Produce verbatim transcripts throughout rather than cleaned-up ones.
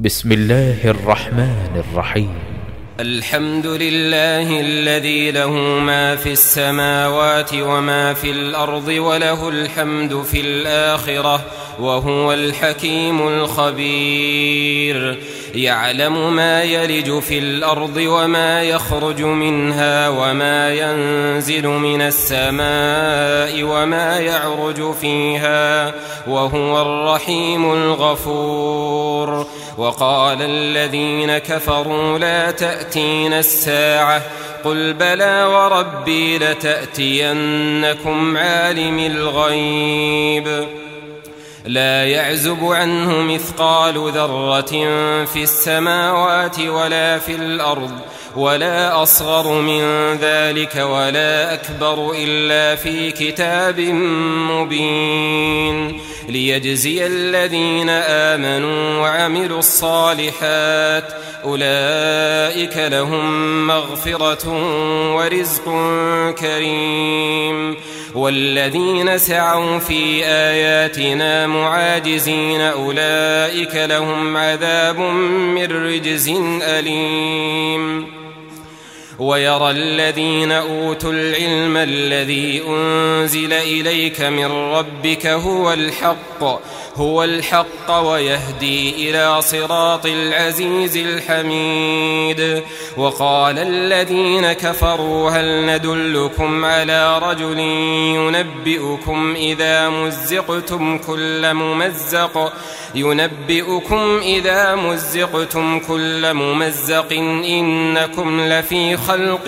بسم الله الرحمن الرحيم. الحمد لله الذي له ما في السماوات وما في الأرض وله الحمد في الآخرة وهو الحكيم الخبير. يعلم ما يلج في الأرض وما يخرج منها وما ينزل من السماء وما يعرج فيها وهو الرحيم الغفور. وقال الذين كفروا لا تأتين الساعة قل بلى وربي لتأتينكم عالم الغيب لا يعزب عنه مثقال ذرة في السماوات ولا في الأرض ولا أصغر من ذلك ولا أكبر إلا في كتاب مبين ليجزي الذين آمنوا وعملوا الصالحات أولئك لهم مغفرة ورزق كريم. والذين سعوا في آياتنا معاجزين أولئك لهم عذاب من رجز أليم. ويرى الذين أوتوا العلم الذي أنزل إليك من ربك هو الحق هو الحق ويهدي إلى صراط العزيز الحميد. وقال الذين كفروا هل ندلكم على رجل ينبئكم إذا مزقتم كل ممزق ينبئكم إذا مزقتم كل ممزق إنكم لفي خلق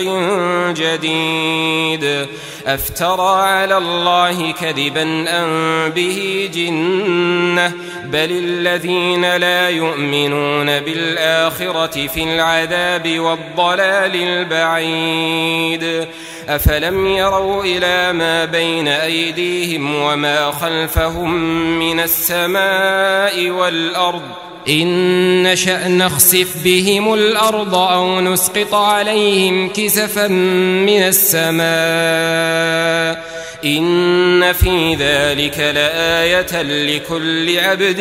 جديد أفترى على الله كذبا أم به جنة بل الذين لا يؤمنون بالآخرة في العذاب والضلال البعيد. أفلم يروا إلى ما بين أيديهم وما خلفهم من السماء والأرض إن نشأ نخسف بهم الأرض أو نسقط عليهم كسفا من السماء إن في ذلك لآية لكل عبد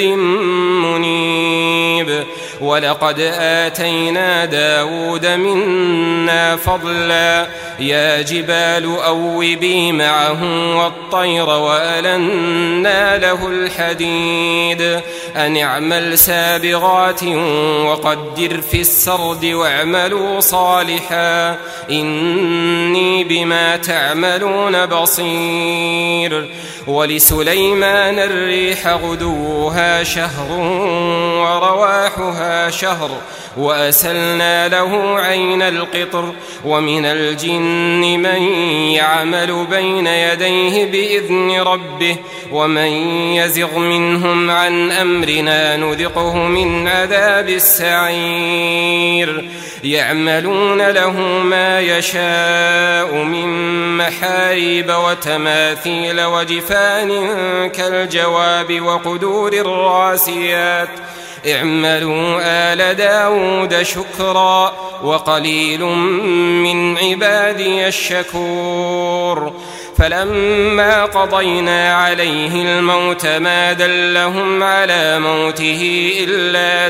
منيب. ولقد آتينا داود منا فضلا يا جبال أوبي معه والطير وألنا له الحديد أن اعمل سابغات وقدر في السرد واعملوا صالحا إني بما تعملون بصير. ولسليمان الريح غدوها شهر ورواحها شهر وأسلنا له عين القطر ومن الجن من يعمل بين يديه بإذن ربه ومن يزغ منهم عن أمرنا نذقه من عذاب السعير. يعملون له ما يشاء من محاريب وتماثيل وجفان كالجواب وقدور الراسيات اعملوا آل داود شكرا وقليل من عبادي الشكور. فلما قضينا عليه الموت ما دلهم على موته إلا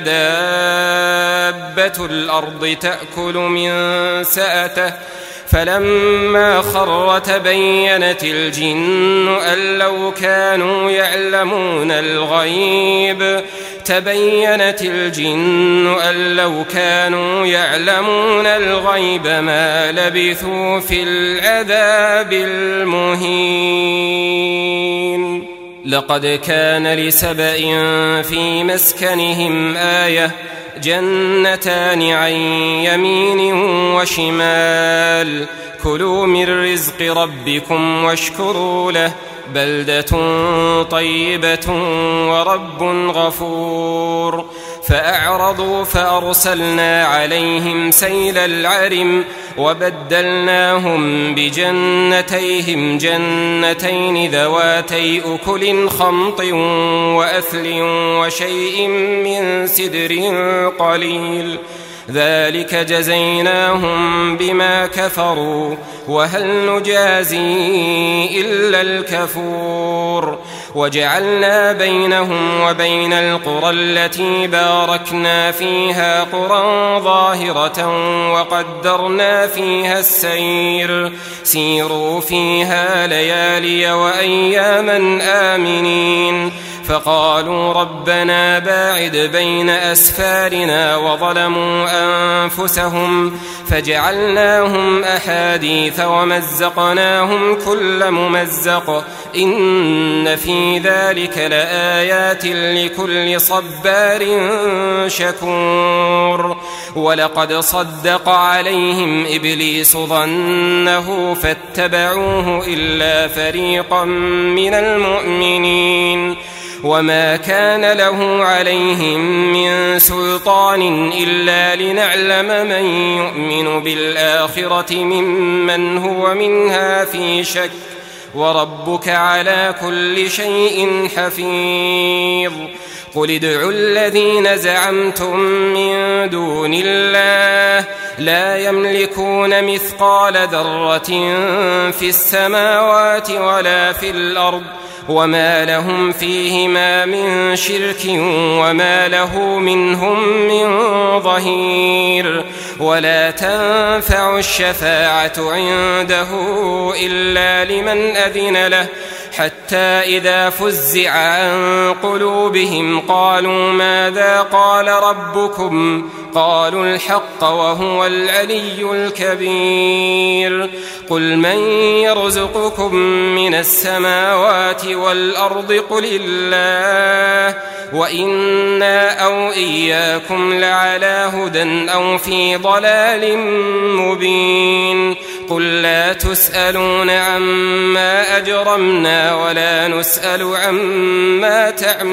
دابة الأرض تأكل من سأته فلما خر تبينت الجن أن لو كانوا يعلمون الغيب تبينت الجن أن لو كانوا يعلمون الغيب ما لبثوا في العذاب المهين. لقد كان لسبإ في مسكنهم آية جنتان عن يمين وشمال كلوا من رزق ربكم واشكروا له بلدة طيبة ورب غفور. فأعرضوا فأرسلنا عليهم سيل العرم وبدلناهم بجنتيهم جنتين ذواتي أكل خمط وأثل وشيء من سدر قليل ذلك جزيناهم بما كفروا وهل نجازي إلا الكفور وجعلنا بينهم وبين القرى التي باركنا فيها قرى ظاهرة وقدرنا فيها السير سيروا فيها ليالي وأياما آمنين فقالوا ربنا باعد بين أسفارنا وظلموا أنفسهم فجعلناهم أحاديث ومزقناهم كل ممزق إن في ذلك لآيات لكل صبار شكور ولقد صدق عليهم إبليس ظنه فاتبعوه إلا فريقا من المؤمنين وما كان له عليهم من سلطان إلا لنعلم من يؤمن بالآخرة ممن هو منها في شك وربك على كل شيء حفيظ قل ادعوا الذين زعمتم من دون الله لا يملكون مثقال ذرة في السماوات ولا في الأرض وما لهم فيهما من شرك وما له منهم من ظهير ولا تنفع الشفاعة عنده إلا لمن أذن له حتى إذا فزع عن قلوبهم قالوا ماذا قال ربكم قالوا الحق وهو العلي الكبير قل من يرزقكم من السماوات والأرض قل الله وإنا أو إياكم لعلى هدى أو في ضلال مبين قل لا تسألون عما أجرمنا ولا نسأل عما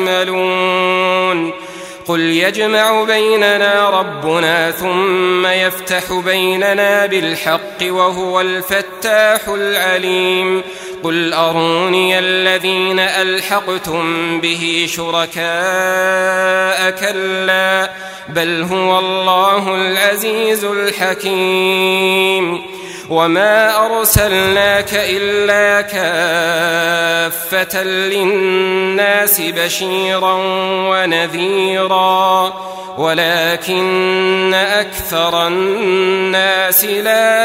تعملون قل يجمع بيننا ربنا ثم يفتح بيننا بالحق وهو الفتاح العليم قل أروني الذين ألحقتم به شركاء كلا بل هو الله العزيز الحكيم وما أرسلناك إلا كافة للناس بشيرا ونذيرا ولكن أكثر الناس لا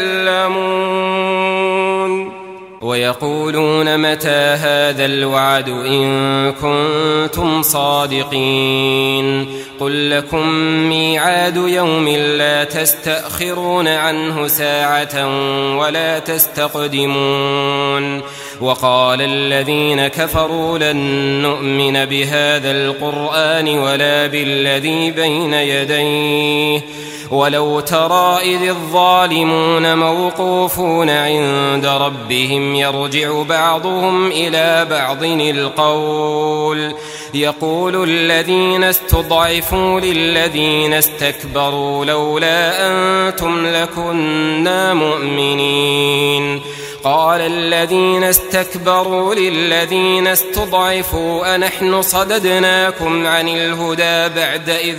يعلمون ويقولون متى هذا الوعد إن كنتم صادقين قل لكم ميعاد يوم لا تستأخرون عنه ساعة ولا تستقدمون وقال الذين كفروا لن نؤمن بهذا القرآن ولا بالذي بين يديه ولو ترى إذ الظالمون موقوفون عند ربهم يرجع بعضهم إلى بعض القول يقول الذين استضعفوا للذين استكبروا لولا أنتم لكنا مؤمنين قال الذين استكبروا للذين استضعفوا أنحن صددناكم عن الهدى بعد إذ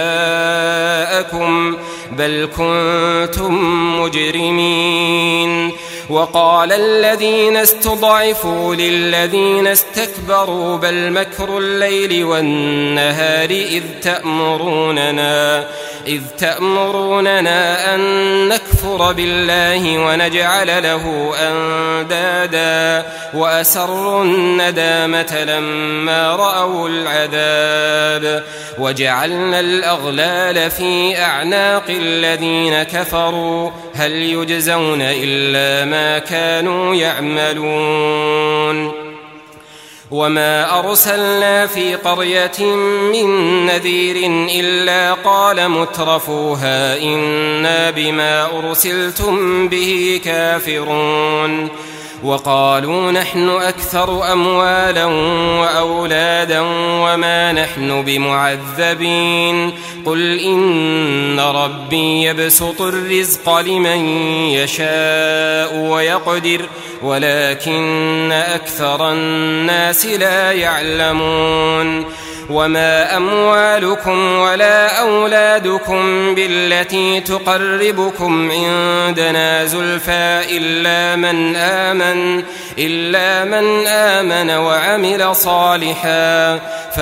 جاءكم بل كنتم مجرمين وقال الذين استضعفوا للذين استكبروا بل مكر الليل والنهار إذ تأمروننا إذ تأمروننا أن نكفر بالله ونجعل له أندادا وأسروا الندامة لما رأوا العذاب وجعلنا الأغلال في أعناق الذين كفروا هل يجزون إلا ما كانوا يعملون وما أرسلنا في قرية من نذير إلا قال مترفوها إنا بما أرسلتم به كافرون وقالوا نحن أكثر أموالا وأولادا وما نحن بمعذبين قل إن ربي يبسط الرزق لمن يشاء ويقدر ولكن أكثر الناس لا يعلمون وما أموالكم ولا أولادكم بالتي تقربكم عندنا زلفى إلا من آمن إلا من آمن وعمل صالحا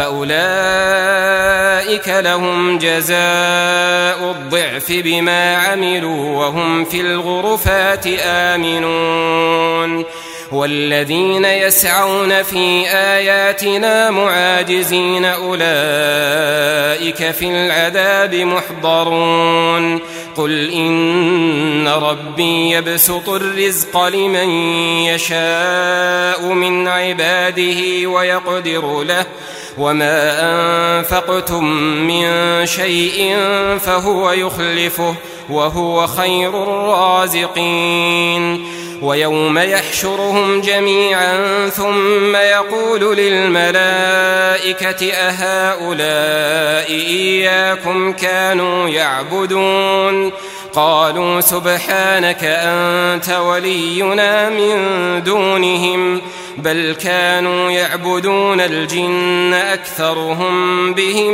فأولئك لهم جزاء الضعف بما عملوا وهم في الغرفات آمنون والذين يسعون في آياتنا معاجزين أولئك في العذاب محضرون قل إن ربي يبسط الرزق لمن يشاء من عباده ويقدر له وما أنفقتم من شيء فهو يخلفه وهو خير الرازقين ويوم يحشرهم جميعا ثم يقول للملائكة أهؤلاء إياكم كانوا يعبدون قالوا سبحانك أنت ولينا من دونهم بل كانوا يعبدون الجن أكثرهم بهم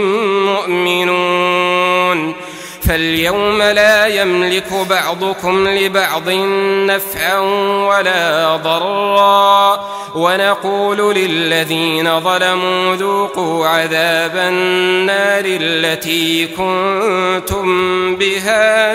مؤمنون فاليوم لا يملك بعضكم لبعض نفعا ولا ضرا ونقول للذين ظلموا ذوقوا عذاب النار التي كنتم بها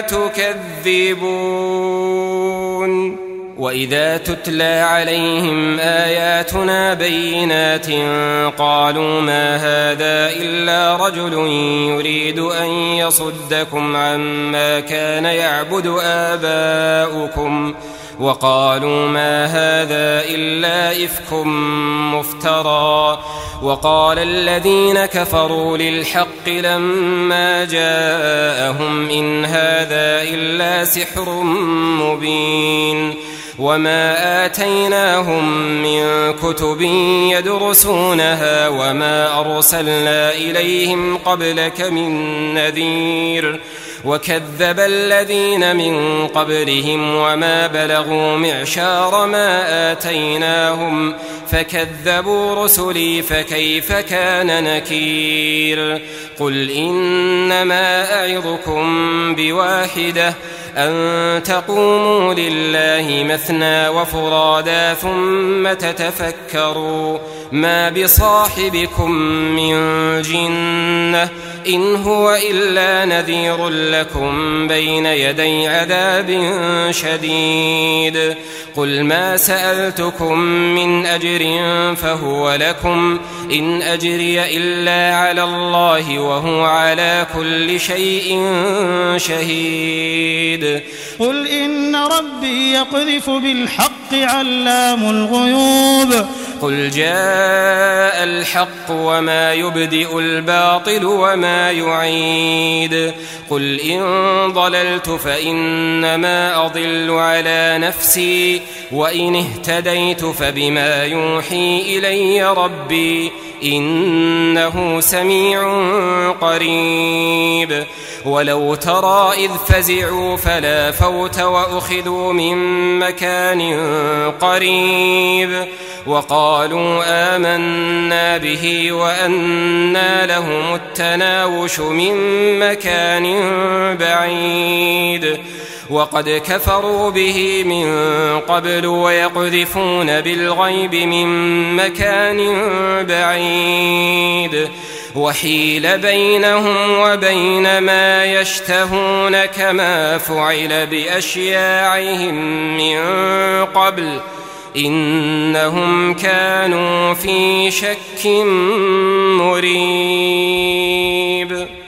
تكذبون وإذا تتلى عليهم آياتنا بينات قالوا ما هذا إلا رجل يريد أن يصدكم عما كان يعبد آباؤكم وقالوا ما هذا إلا إفك مفترى وقال الذين كفروا للحق لما جاءهم إن هذا إلا سحر مبين وما آتيناهم من كتب يدرسونها وما أرسلنا إليهم قبلك من نذير وكذب الذين من قبلهم وما بلغوا معشار ما آتيناهم فكذبوا رسلي فكيف كان نكير قل إنما أعظكم بواحدة أن تقوموا لله مثنى وفرادا ثم تتفكروا ما بصاحبكم من جنة إن هو إلا نذير لكم بين يدي عذاب شديد قل ما سألتكم من أجر فهو لكم إن أجري إلا على الله وهو على كل شيء شهيد قل إن ربي يقذف بالحق علام الغيوب قل جاء الحق وما يبدئ الباطل وما يعيد قل إن ضللت فإنما أضل على نفسي وإن اهتديت فبما يوحي إلي ربي إنه سميع قريب ولو ترى إذ فزعوا فلا فوت وأخذوا من مكان قريب وقالوا آمنا به وأنى لهم التناوش من مكان بعيد وقد كفروا به من قبل ويقذفون بالغيب من مكان بعيد وحيل بينهم وبين ما يشتهون كما فعل بأشياعهم من قبل إنهم كانوا في شك مريب.